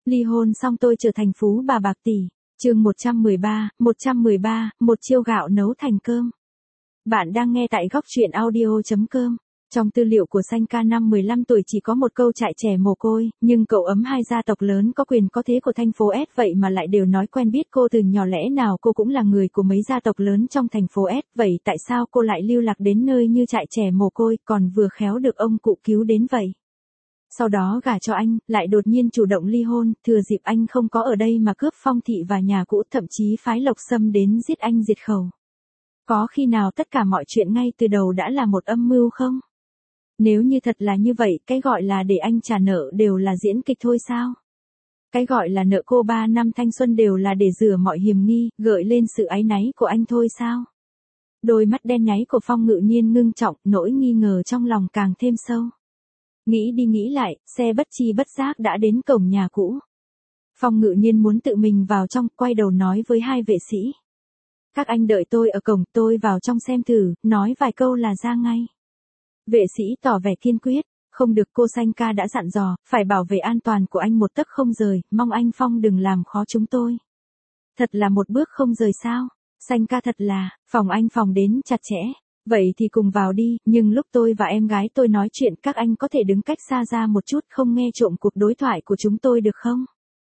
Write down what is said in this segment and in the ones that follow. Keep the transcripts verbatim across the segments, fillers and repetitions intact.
Ly hôn xong tôi trở thành phú bà bạc tỷ. Chương một trăm mười ba, một trăm mười ba, một chiêu gạo nấu thành cơm. Bạn đang nghe tại góc truyện audio chấm com. Trong tư liệu của Sanka năm mười lăm tuổi chỉ có một câu trại trẻ mồ côi, nhưng cậu ấm hai gia tộc lớn có quyền có thế của thành phố S vậy mà lại đều nói quen biết cô từ nhỏ, lẽ nào cô cũng là người của mấy gia tộc lớn trong thành phố S, vậy tại sao cô lại lưu lạc đến nơi như trại trẻ mồ côi, còn vừa khéo được ông cụ cứu đến vậy? Sau đó gả cho anh, lại đột nhiên chủ động ly hôn, thừa dịp anh không có ở đây mà cướp Phong thị và nhà cũ, thậm chí phái Lộc Sâm đến giết anh diệt khẩu. Có khi nào tất cả mọi chuyện ngay từ đầu đã là một âm mưu không? Nếu như thật là như vậy, cái gọi là để anh trả nợ đều là diễn kịch thôi sao? Cái gọi là nợ cô ba năm thanh xuân đều là để rửa mọi hiềm nghi, gợi lên sự áy náy của anh thôi sao? Đôi mắt đen nháy của Phong Ngự Nhiên ngưng trọng, nỗi nghi ngờ trong lòng càng thêm sâu. Nghĩ đi nghĩ lại, xe bất chi bất giác đã đến cổng nhà cũ. Phong Ngự Nhiên muốn tự mình vào trong, quay đầu nói với hai vệ sĩ. Các anh đợi tôi ở cổng, tôi vào trong xem thử, nói vài câu là ra ngay. Vệ sĩ tỏ vẻ kiên quyết, không được, cô Sanka đã dặn dò, phải bảo vệ an toàn của anh một tấc không rời, mong anh Phong đừng làm khó chúng tôi. Thật là một bước không rời sao? Sanka thật là, phòng anh phòng đến chặt chẽ. Vậy thì cùng vào đi, nhưng lúc tôi và em gái tôi nói chuyện các anh có thể đứng cách xa ra một chút, không nghe trộm cuộc đối thoại của chúng tôi được không?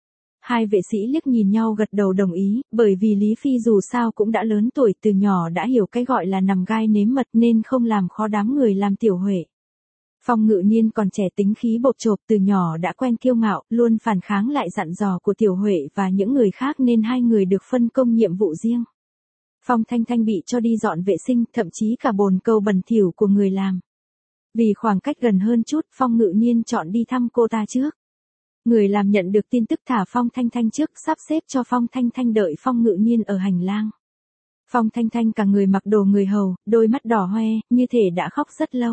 Hai vệ sĩ liếc nhìn nhau gật đầu đồng ý, bởi vì Lý Phi dù sao cũng đã lớn tuổi, từ nhỏ đã hiểu cái gọi là nằm gai nếm mật nên không làm khó đám người làm tiểu huệ. Phong Ngự Nhiên còn trẻ, tính khí bộp chộp, từ nhỏ đã quen kiêu ngạo, luôn phản kháng lại dặn dò của tiểu huệ và những người khác nên hai người được phân công nhiệm vụ riêng. Phong Thanh Thanh bị cho đi dọn vệ sinh, thậm chí cả bồn cầu bẩn thỉu của người làm. Vì khoảng cách gần hơn chút, Phong Ngự Nhiên chọn đi thăm cô ta trước. Người làm nhận được tin tức thả Phong Thanh Thanh trước, sắp xếp cho Phong Thanh Thanh đợi Phong Ngự Nhiên ở hành lang. Phong Thanh Thanh cả người mặc đồ người hầu, đôi mắt đỏ hoe, như thể đã khóc rất lâu.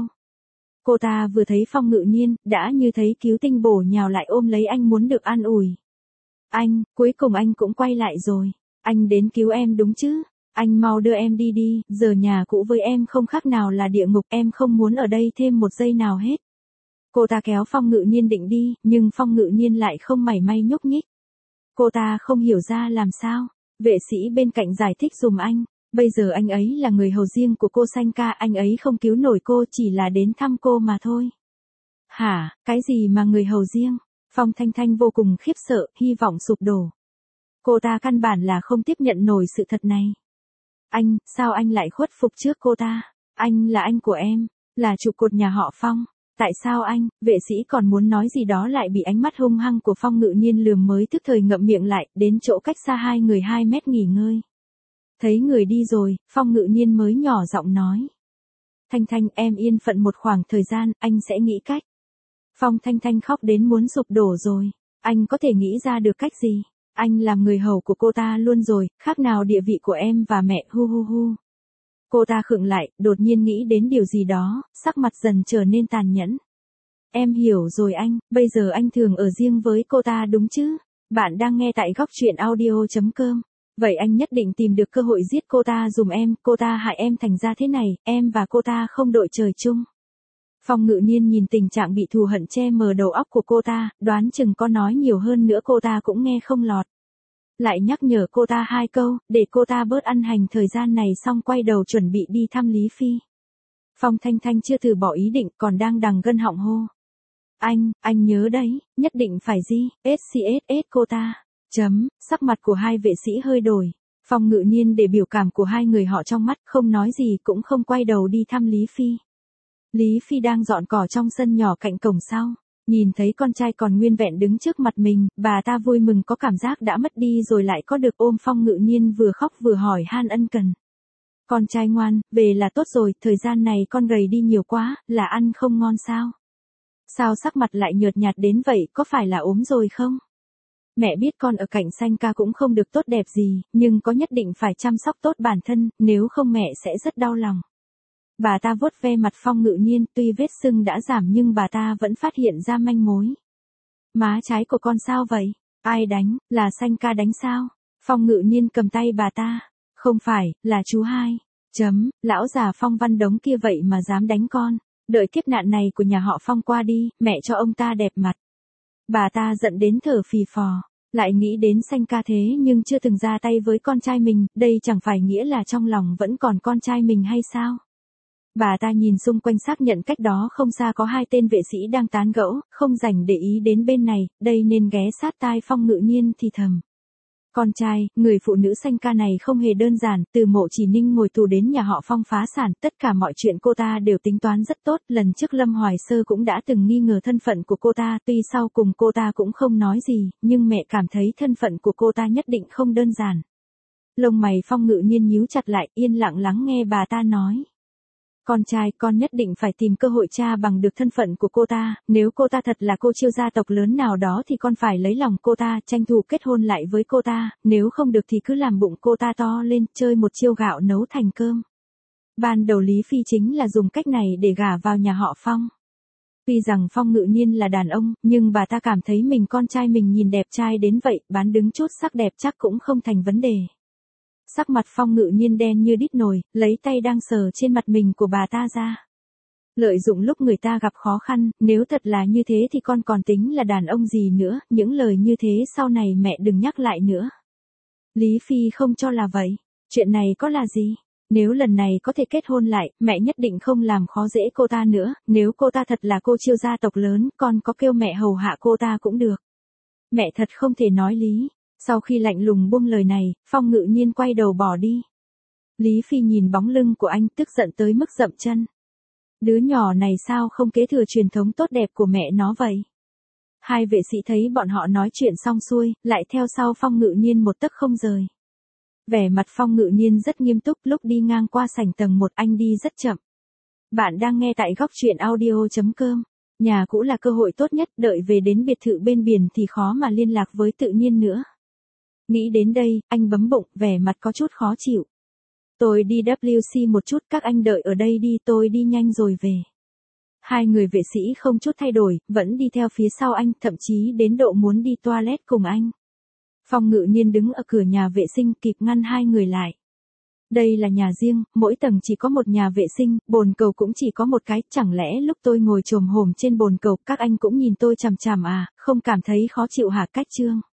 Cô ta vừa thấy Phong Ngự Nhiên, đã như thấy cứu tinh bổ nhào lại ôm lấy anh muốn được an ủi. Anh, cuối cùng anh cũng quay lại rồi. Anh đến cứu em đúng chứ? Anh mau đưa em đi đi, giờ nhà cũ với em không khác nào là địa ngục, em không muốn ở đây thêm một giây nào hết. Cô ta kéo Phong Ngự Nhiên định đi, nhưng Phong Ngự Nhiên lại không mảy may nhúc nhích. Cô ta không hiểu ra làm sao, vệ sĩ bên cạnh giải thích giùm anh, bây giờ anh ấy là người hầu riêng của cô Sanka, anh ấy không cứu nổi cô, chỉ là đến thăm cô mà thôi. Hả, cái gì mà người hầu riêng? Phong Thanh Thanh vô cùng khiếp sợ, hy vọng sụp đổ. Cô ta căn bản là không tiếp nhận nổi sự thật này. Anh, sao anh lại khuất phục trước cô ta? Anh là anh của em, là trụ cột nhà họ Phong. Tại sao anh, vệ sĩ còn muốn nói gì đó lại bị ánh mắt hung hăng của Phong Ngự Nhiên lườm, mới tức thời ngậm miệng lại, đến chỗ cách xa hai người hai mét nghỉ ngơi. Thấy người đi rồi, Phong Ngự Nhiên mới nhỏ giọng nói. Thanh Thanh, em yên phận một khoảng thời gian, anh sẽ nghĩ cách. Phong Thanh Thanh khóc đến muốn sụp đổ rồi. Anh có thể nghĩ ra được cách gì? Anh làm người hầu của cô ta luôn rồi, khác nào địa vị của em và mẹ, hu hu hu. Cô ta khựng lại, đột nhiên nghĩ đến điều gì đó, sắc mặt dần trở nên tàn nhẫn. Em hiểu rồi anh, bây giờ anh thường ở riêng với cô ta đúng chứ? Bạn đang nghe tại góc truyện audio chấm com. Vậy anh nhất định tìm được cơ hội giết cô ta dùm em, cô ta hại em thành ra thế này, em và cô ta không đội trời chung. Phong Ngự Nhiên nhìn tình trạng bị thù hận che mờ đầu óc của cô ta, đoán chừng có nói nhiều hơn nữa cô ta cũng nghe không lọt. Lại nhắc nhở cô ta hai câu, để cô ta bớt ăn hành thời gian này, xong quay đầu chuẩn bị đi thăm Lý Phi. Phong Thanh Thanh chưa từ bỏ ý định, còn đang đằng gân họng hô. Anh, anh nhớ đấy, nhất định phải gì, ét xê ét ét cô ta. Chấm, sắc mặt của hai vệ sĩ hơi đổi. Phong Ngự Nhiên để biểu cảm của hai người họ trong mắt, không nói gì cũng không quay đầu đi thăm Lý Phi. Lý Phi đang dọn cỏ trong sân nhỏ cạnh cổng sau. Nhìn thấy con trai còn nguyên vẹn đứng trước mặt mình, bà ta vui mừng, có cảm giác đã mất đi rồi lại có được ôm Phong Ngự Nhiên, vừa khóc vừa hỏi han ân cần. Con trai ngoan, về là tốt rồi, thời gian này con gầy đi nhiều quá, là ăn không ngon sao? Sao sắc mặt lại nhợt nhạt đến vậy, có phải là ốm rồi không? Mẹ biết con ở cạnh Sanka cũng không được tốt đẹp gì, nhưng có nhất định phải chăm sóc tốt bản thân, nếu không mẹ sẽ rất đau lòng. Bà ta vuốt ve mặt Phong Ngự Nhiên, tuy vết sưng đã giảm nhưng bà ta vẫn phát hiện ra manh mối. Má trái của con sao vậy? Ai đánh, là Sanka đánh sao? Phong Ngự Nhiên cầm tay bà ta. Không phải, là chú hai. Chấm, lão già Phong Văn Đống kia vậy mà dám đánh con. Đợi kiếp nạn này của nhà họ Phong qua đi, mẹ cho ông ta đẹp mặt. Bà ta giận đến thở phì phò, lại nghĩ đến Xanh ca thế nhưng chưa từng ra tay với con trai mình, đây chẳng phải nghĩa là trong lòng vẫn còn con trai mình hay sao? Bà ta nhìn xung quanh xác nhận cách đó không xa có hai tên vệ sĩ đang tán gẫu, không rảnh để ý đến bên này, đây nên ghé sát tai Phong Ngự Nhiên thì thầm. Con trai, người phụ nữ Xanh ca này không hề đơn giản, từ Mộ Chỉ Ninh ngồi tù đến nhà họ Phong phá sản, tất cả mọi chuyện cô ta đều tính toán rất tốt, lần trước Lâm Hoài Sơ cũng đã từng nghi ngờ thân phận của cô ta, tuy sau cùng cô ta cũng không nói gì, nhưng mẹ cảm thấy thân phận của cô ta nhất định không đơn giản. Lông mày Phong Ngự Nhiên nhíu chặt lại, yên lặng lắng nghe bà ta nói. Con trai, con nhất định phải tìm cơ hội tra bằng được thân phận của cô ta, nếu cô ta thật là cô Chiêu gia tộc lớn nào đó thì con phải lấy lòng cô ta, tranh thủ kết hôn lại với cô ta, nếu không được thì cứ làm bụng cô ta to lên, chơi một chiêu gạo nấu thành cơm. Ban đầu Lý Phi chính là dùng cách này để gả vào nhà họ Phong. Tuy rằng Phong Ngự Nhiên là đàn ông, nhưng bà ta cảm thấy mình con trai mình nhìn đẹp trai đến vậy, bán đứng chút sắc đẹp chắc cũng không thành vấn đề. Sắc mặt Phong Ngự Nhiên đen như đít nồi, lấy tay đang sờ trên mặt mình của bà ta ra. Lợi dụng lúc người ta gặp khó khăn, nếu thật là như thế thì con còn tính là đàn ông gì nữa, những lời như thế sau này mẹ đừng nhắc lại nữa. Lý Phi không cho là vậy, chuyện này có là gì? Nếu lần này có thể kết hôn lại, mẹ nhất định không làm khó dễ cô ta nữa, nếu cô ta thật là cô Chiêu gia tộc lớn, con có kêu mẹ hầu hạ cô ta cũng được. Mẹ thật không thể nói lý. Sau khi lạnh lùng buông lời này, Phong Ngự Nhiên quay đầu bỏ đi. Lý Phi nhìn bóng lưng của anh tức giận tới mức dậm chân. Đứa nhỏ này sao không kế thừa truyền thống tốt đẹp của mẹ nó vậy? Hai vệ sĩ thấy bọn họ nói chuyện xong xuôi, lại theo sau Phong Ngự Nhiên một tấc không rời. Vẻ mặt Phong Ngự Nhiên rất nghiêm túc, lúc đi ngang qua sảnh tầng một anh đi rất chậm. Bạn đang nghe tại góc truyện audio chấm com. Nhà cũ là cơ hội tốt nhất, đợi về đến biệt thự bên biển thì khó mà liên lạc với tự nhiên nữa. Nghĩ đến đây, anh bấm bụng, vẻ mặt có chút khó chịu. Tôi đi W C một chút, các anh đợi ở đây đi, tôi đi nhanh rồi về. Hai người vệ sĩ không chút thay đổi, vẫn đi theo phía sau anh, thậm chí đến độ muốn đi toilet cùng anh. Phong Ngự Nhiên đứng ở cửa nhà vệ sinh kịp ngăn hai người lại. Đây là nhà riêng, mỗi tầng chỉ có một nhà vệ sinh, bồn cầu cũng chỉ có một cái, chẳng lẽ lúc tôi ngồi chồm hổm trên bồn cầu, các anh cũng nhìn tôi chằm chằm à, không cảm thấy khó chịu hả? Cách Trương.